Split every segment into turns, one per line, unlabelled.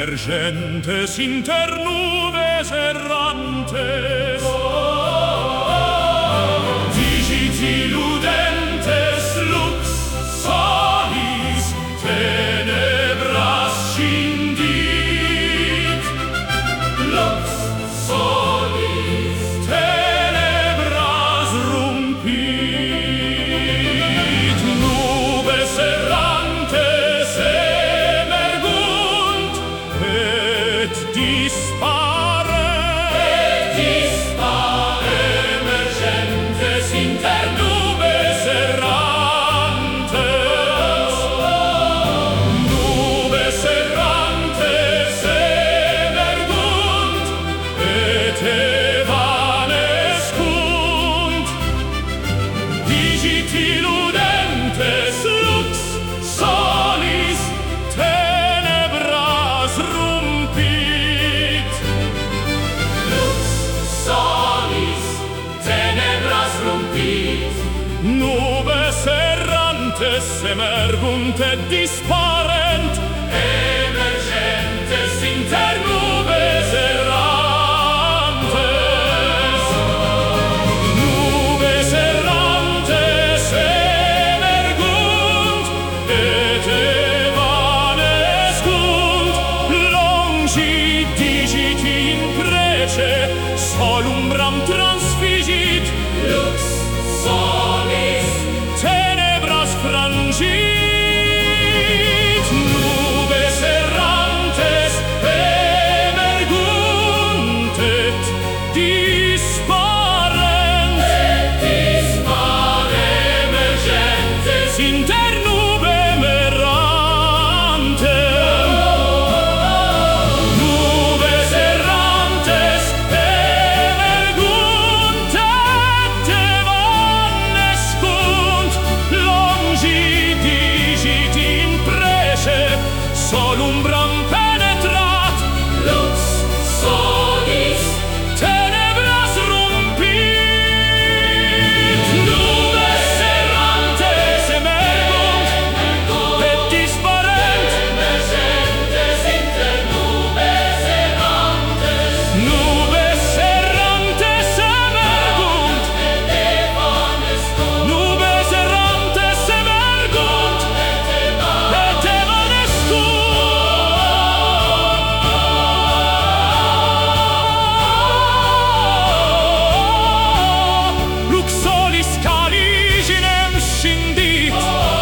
emergentes inter nubes errantes, digiti ludentes lux solis tenebras scindit, lux solis tenebras rumpit, nubes errantes emergunt et dispare emergentes inter nubes errantes, nubes errantes emergunt et evanescunt, digiti ludentes lux solis tenebras rumpit, lux solis tenebras rumpit, nubes errantes emergunt et disparent emergentes inter nubes errantes, nubes errantes emergunt et evanescunt, longi digiti in prece solumbram transfigit, lux solis tenebras frangit, nubes errantes emergunt et disparent emergentes inter nubem errantem, nubes errantes emergunt et evanescunt, longi digiti in prece solumbram penetrat, lux solis tenebras rumpit, nubes errantes emergunt et disparent emergentes inter nubes errantes, nubes errantes emergunt et evanescunt, nubes errantes emergunt et evanescunt, lux solis caliginem scindit,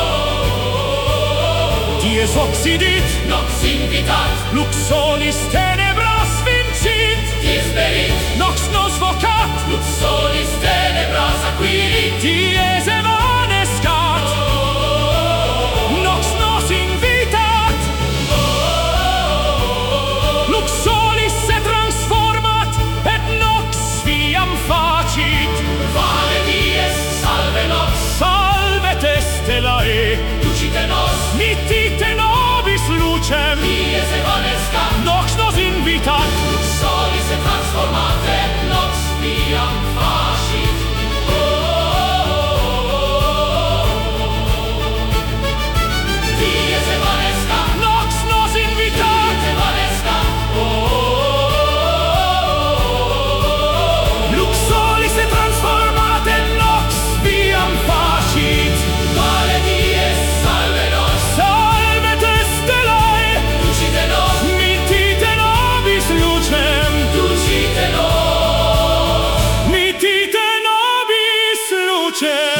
dies occidit, nox invitat, lux solis tenebras vincit, dies perit, nox nos vocat, lux solis tenebras acquirit, dies evanescat, nox nos invitat, lux solis se transformat et nox viam facit, vale dies salve nox, salvete stellae, lucite nos, mittite nobis lucem, dies evanescat, nox nos invitat, lux solis se transformat et nox viam facit, dies evanescat, nox nos invitat, evanescat, lux solis se transformat et nox viam facit, vale dies salve nos, salvete stellae, lucite nos, mittite nobis lucem, lucite nos, mittite nobis lucem.